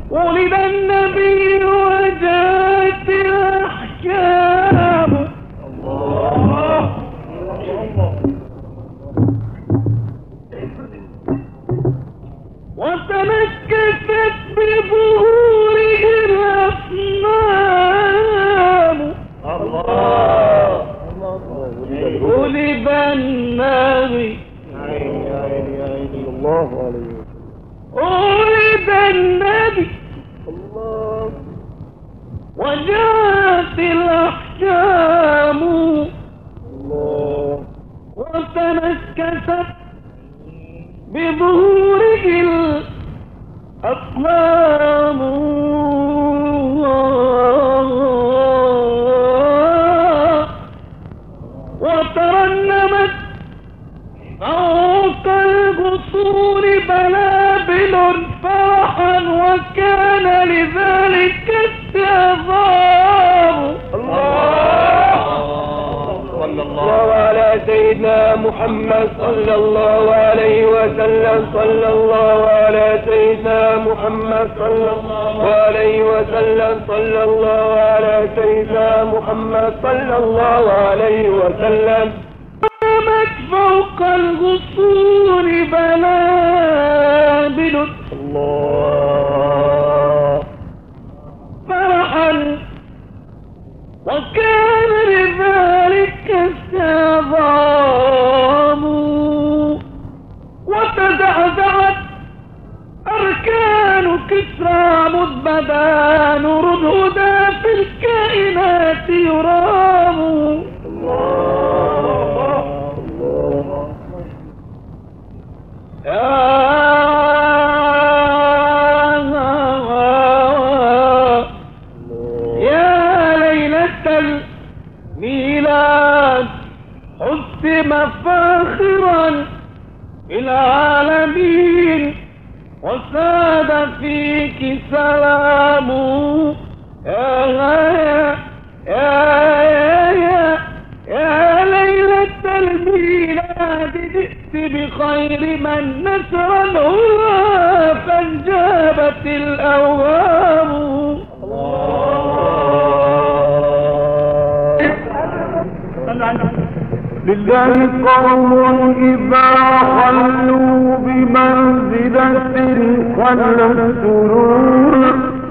ولد النبي وجاءت الأحكام. الله وتمكست بظهوره الأصنام. الله ولد النبي الله عليه ولد النبي الله وجاءت الأحكام الله وتنكست بظهوره الأصنام وترنمت فوق القصور بلابل فرحا وكان لذلك استعظام. صلى الله على سيدنا محمد صلى الله عليه وسلم. صلى الله على سيدنا محمد صلى الله عليه وسلم. صلى الله على سيدنا محمد صلى الله عليه وسلم. قامت فوق الغصون بلابل الله فرحا وكان لذلك استعظام وتزعزعت أركان كسرى مذبدا نور الهدى في الكائنات يرام. يا ليلة الميلاد حسم فاخرا العالمين وساد فيك سلام. يا ليلة الميلاد جئت بخير من نسر الهدى فانجابت الأوهام. لله قوم إذا خلوا بمنزلة خلى السرور.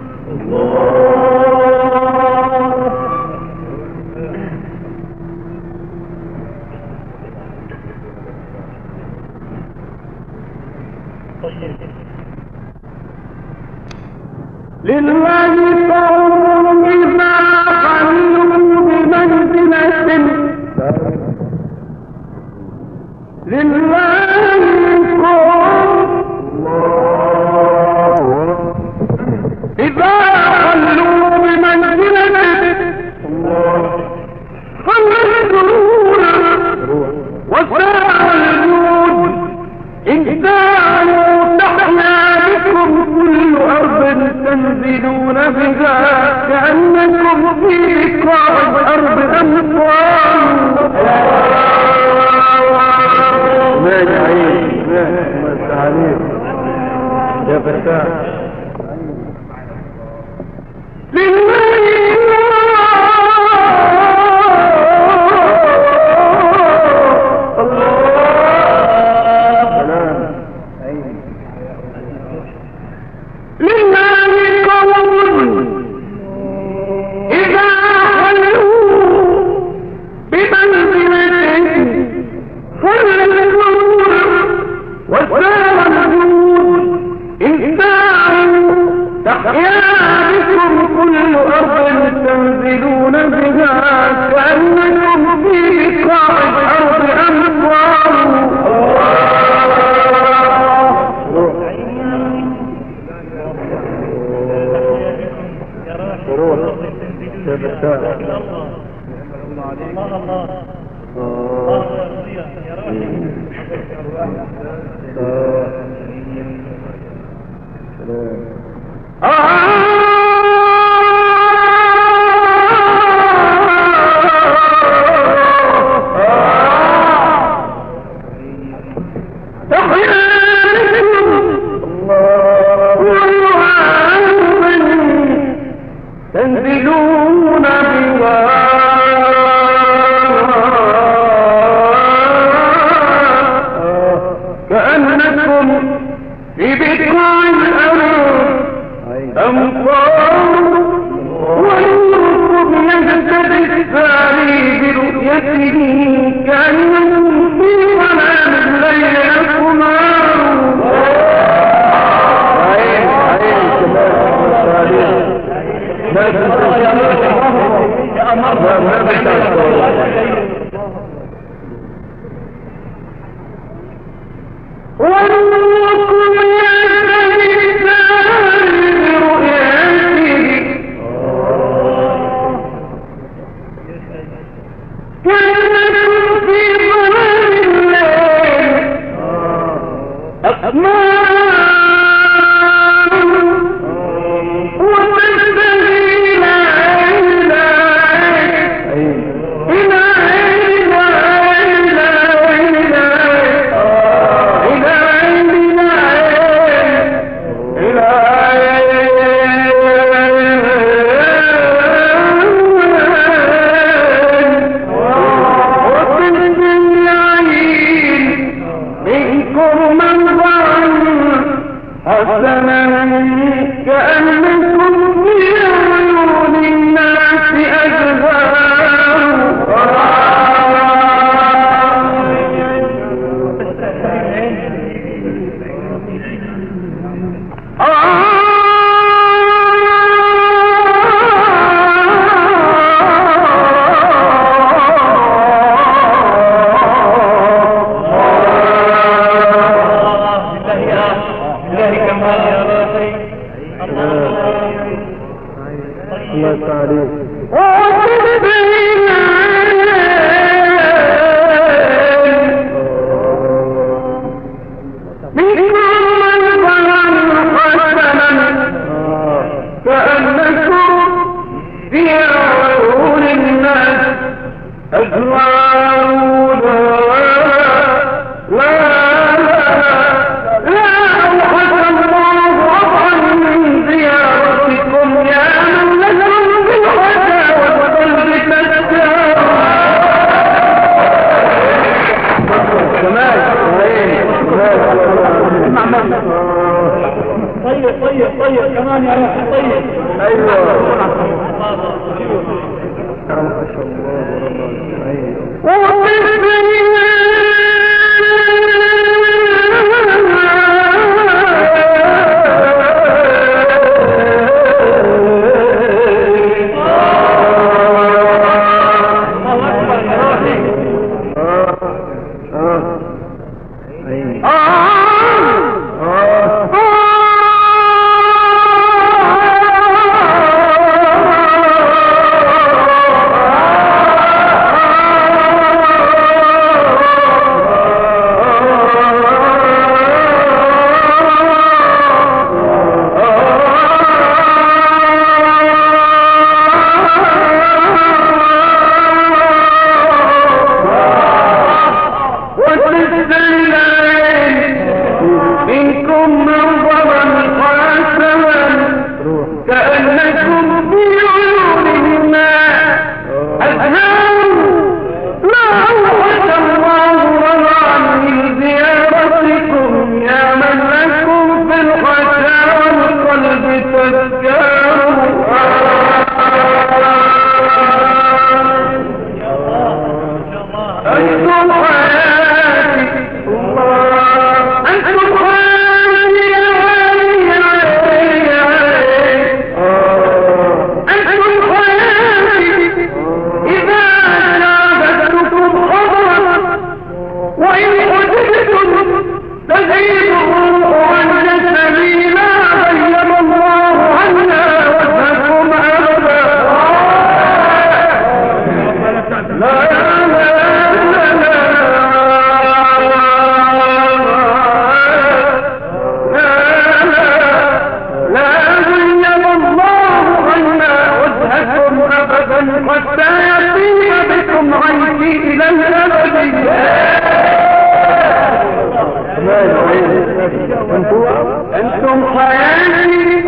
لله قوم إذا خلوا بمنزلة لله قوم إذا خلوا بمنزلة خلوا السرور وساع الجود إن كانوا تحيا بكم كل أرض تنزلون بها كأنكم في بقاع الأرض أمطار. ماشي عيد ماشي عليك يا فتاة. لله في بقاع الأرض أمطار ونوركم يهتدي الثاني برؤيته كأنكم في ظلام الليل القمار. ونوركم يهتدي الثاني برؤيته كأنكم في ظلام الليل أقمار طيب كمان يا روح طيب. ايوه أنتم حياتي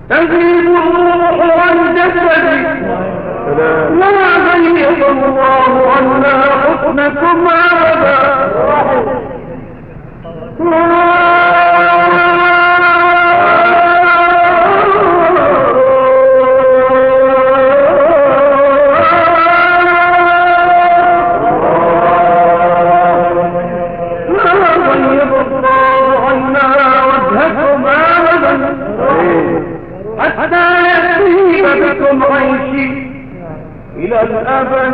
تذهب الروح والجسد لا غيب الله عنا حسنكم أبدا حتى يأتي بكم عيشي إلى الأبد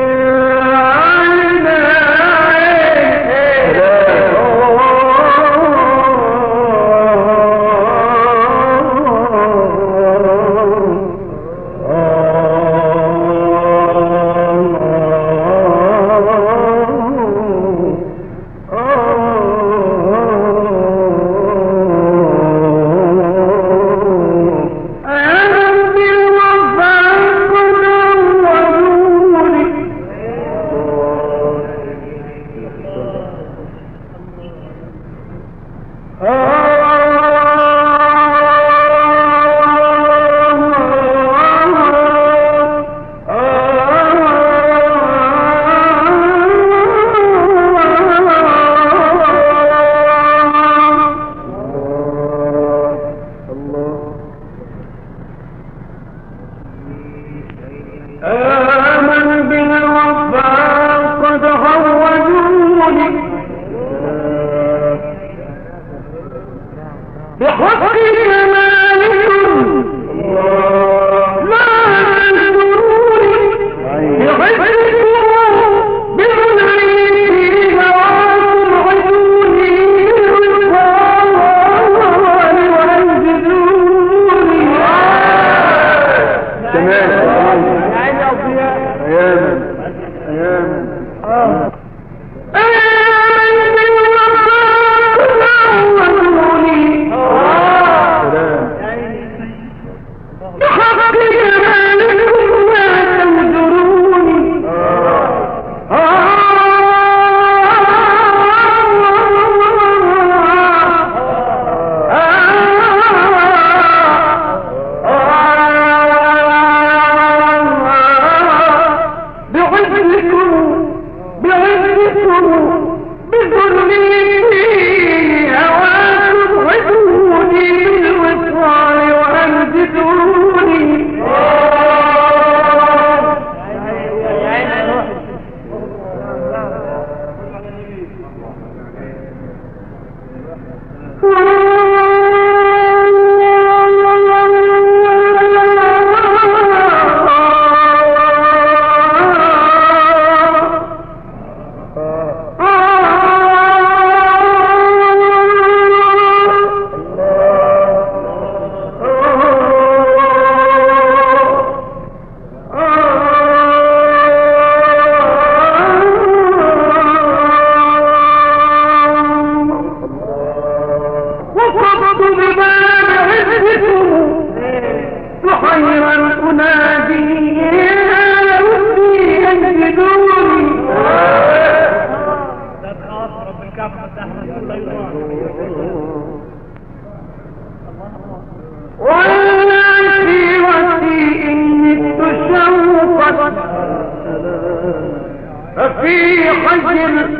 ففي حجر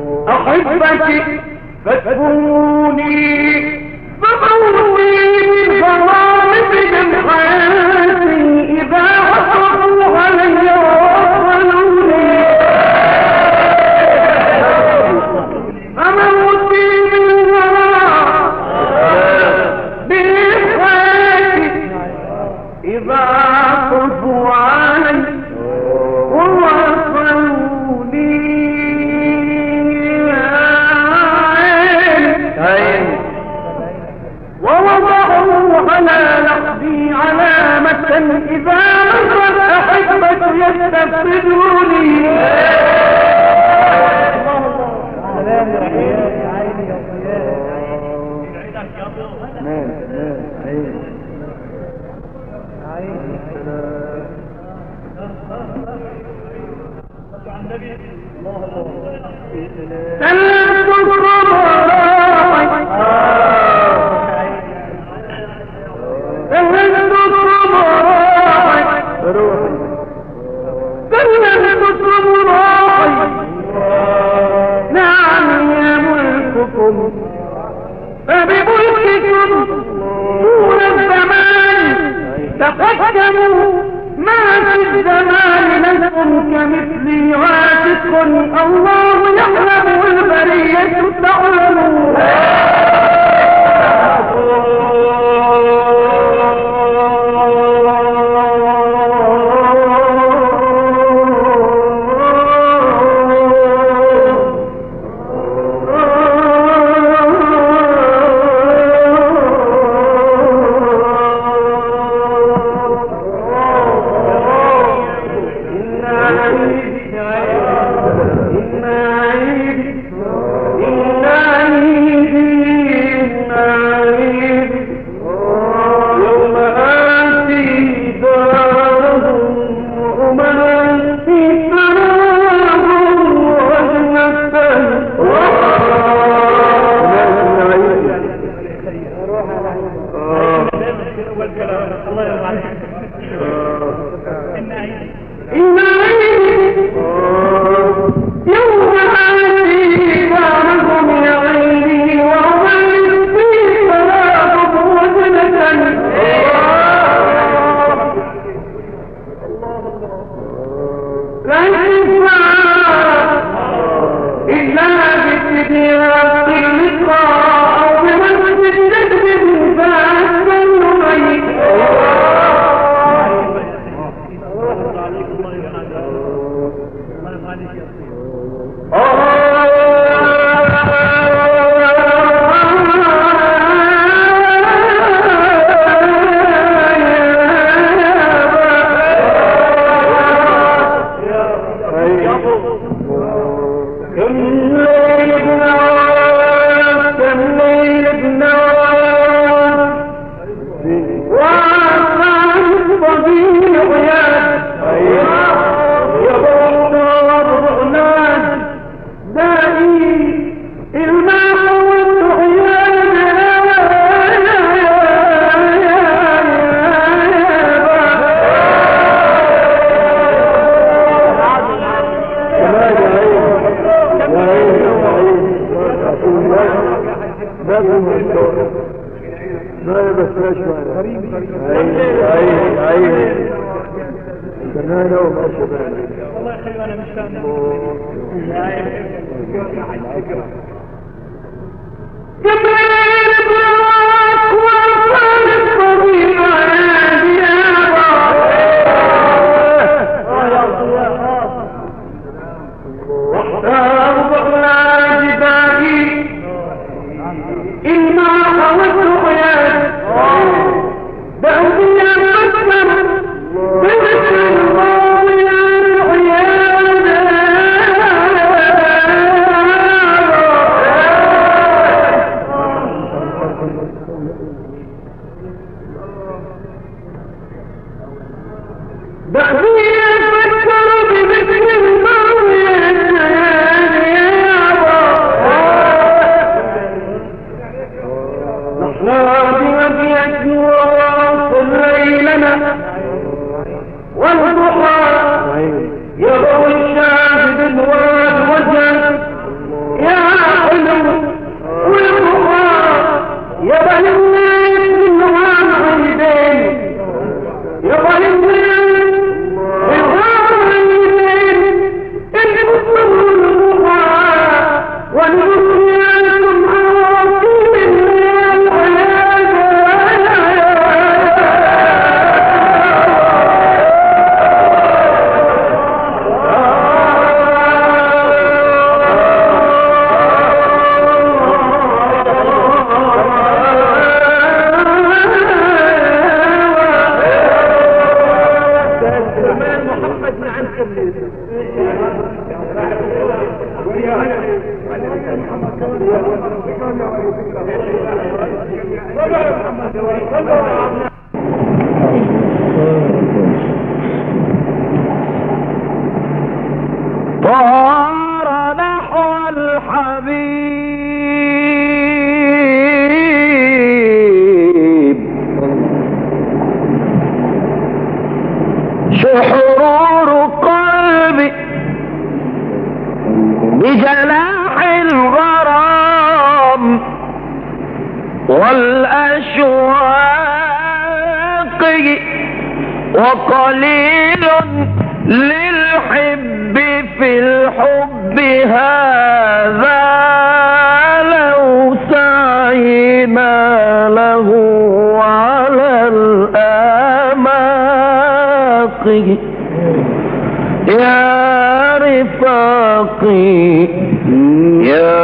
أحبتي فاتبعوني فقولي من فرائض حياتي إذا عصروا علي ووصلوني فموتي من وراء بالحياة إذا عصروا علي ووضعوا على لحظي علامة إذا نظر أحبة يستفردوني سلمت اعلموا ما في الزمان لكم كمثلي عاشق الله يعلم والبرية تعلم طار نحو الحبيب شحرور قلبي بجناح الغرام والأشواق وقليل للحب في الحب هذا لو سعينا له على الآماق يا رفاقي يا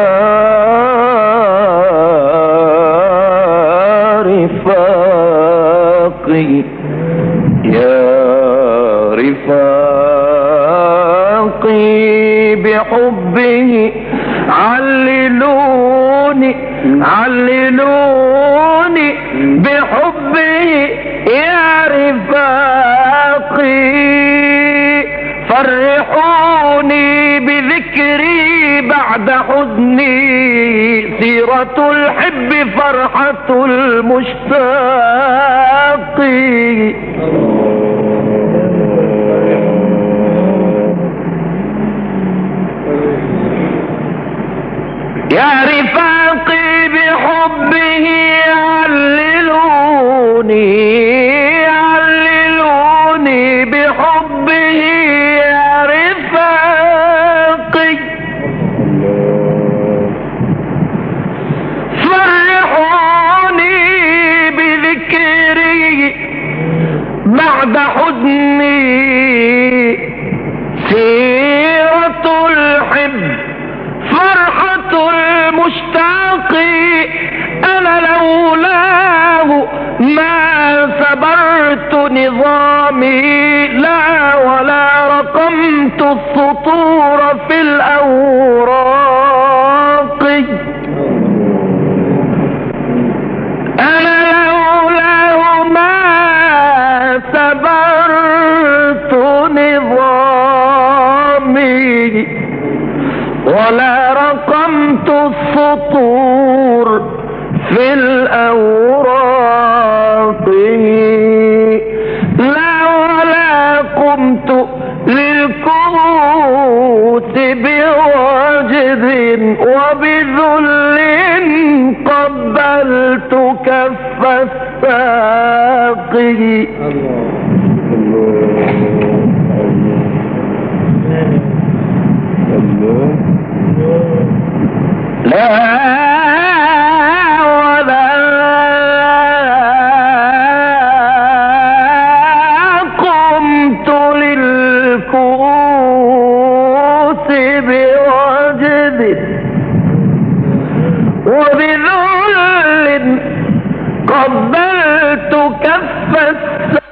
رفاقي يا رفاقي بحبه عللوني عللوني بحبه يا رفاقي فرحوني بذكري بعد حزني سيرة الحب فرحة المشتاق يا رفاقي بحبه عللوني عللوني بحبه يا رفاقي فرحوني بذكري بعد حزني سيرة الحب فرحة المشتاق أنا لولاه ما صبرت نظامي لا ولا رقمت السطور في الأوراق أنا لولاه ما صبرت نظامي ولا رقمت السطور في الأوراق لا ولا قمت للكؤوس بوجد وبذل قبلت كف الساقي لا ولا قمت للكؤوس بوجد وبذل قبلت كف الساقي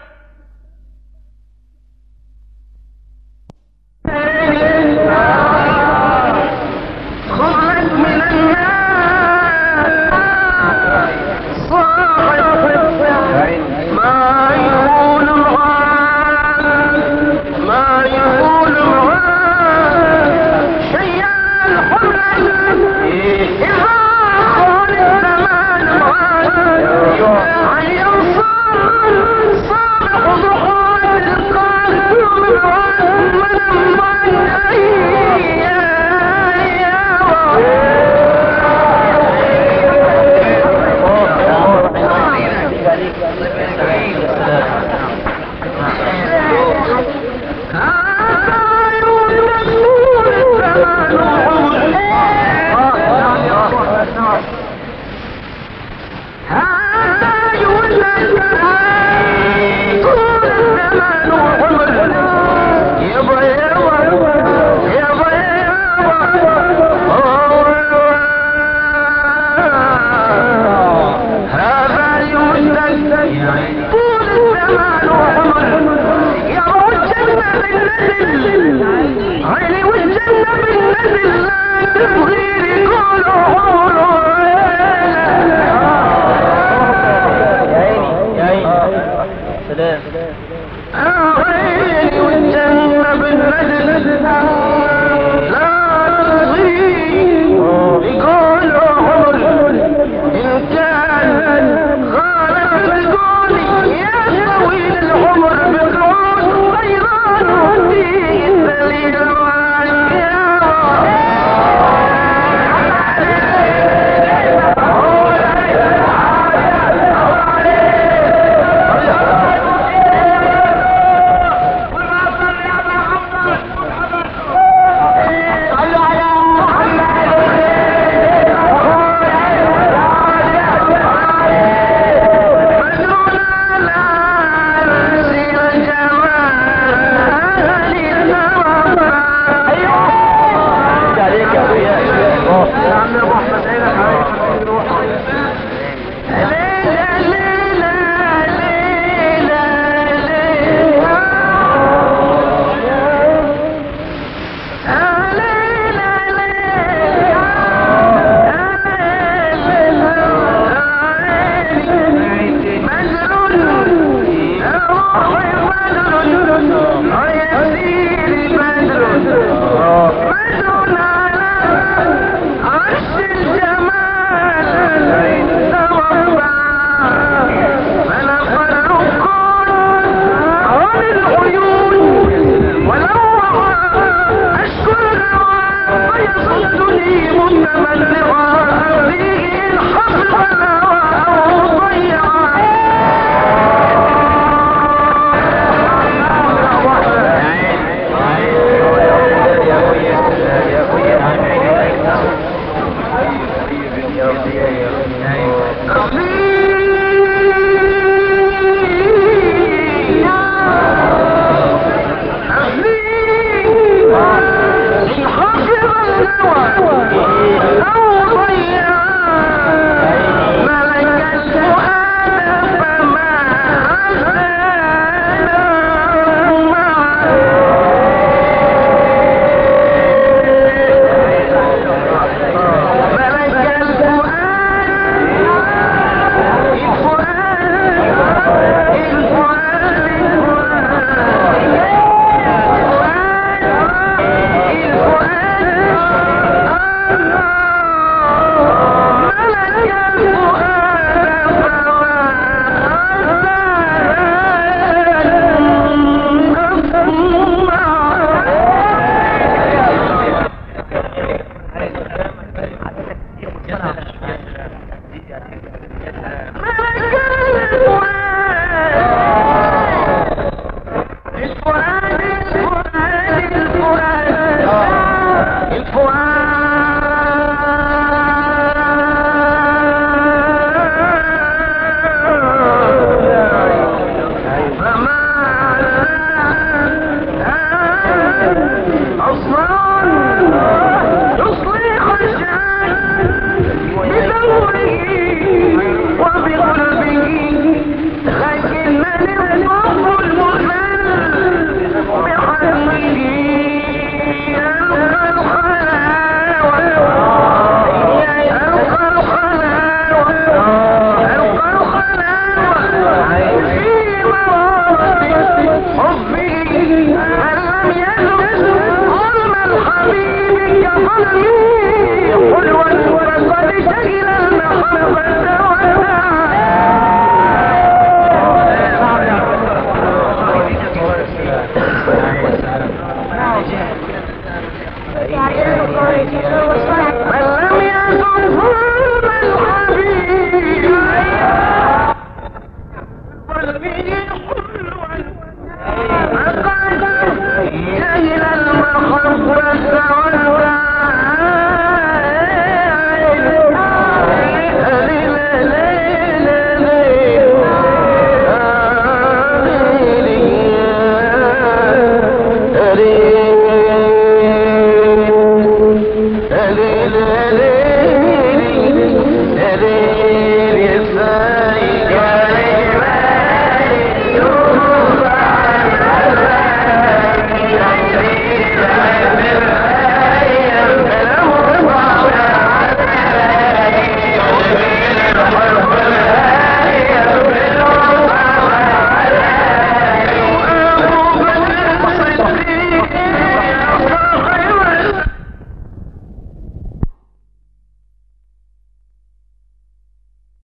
سلام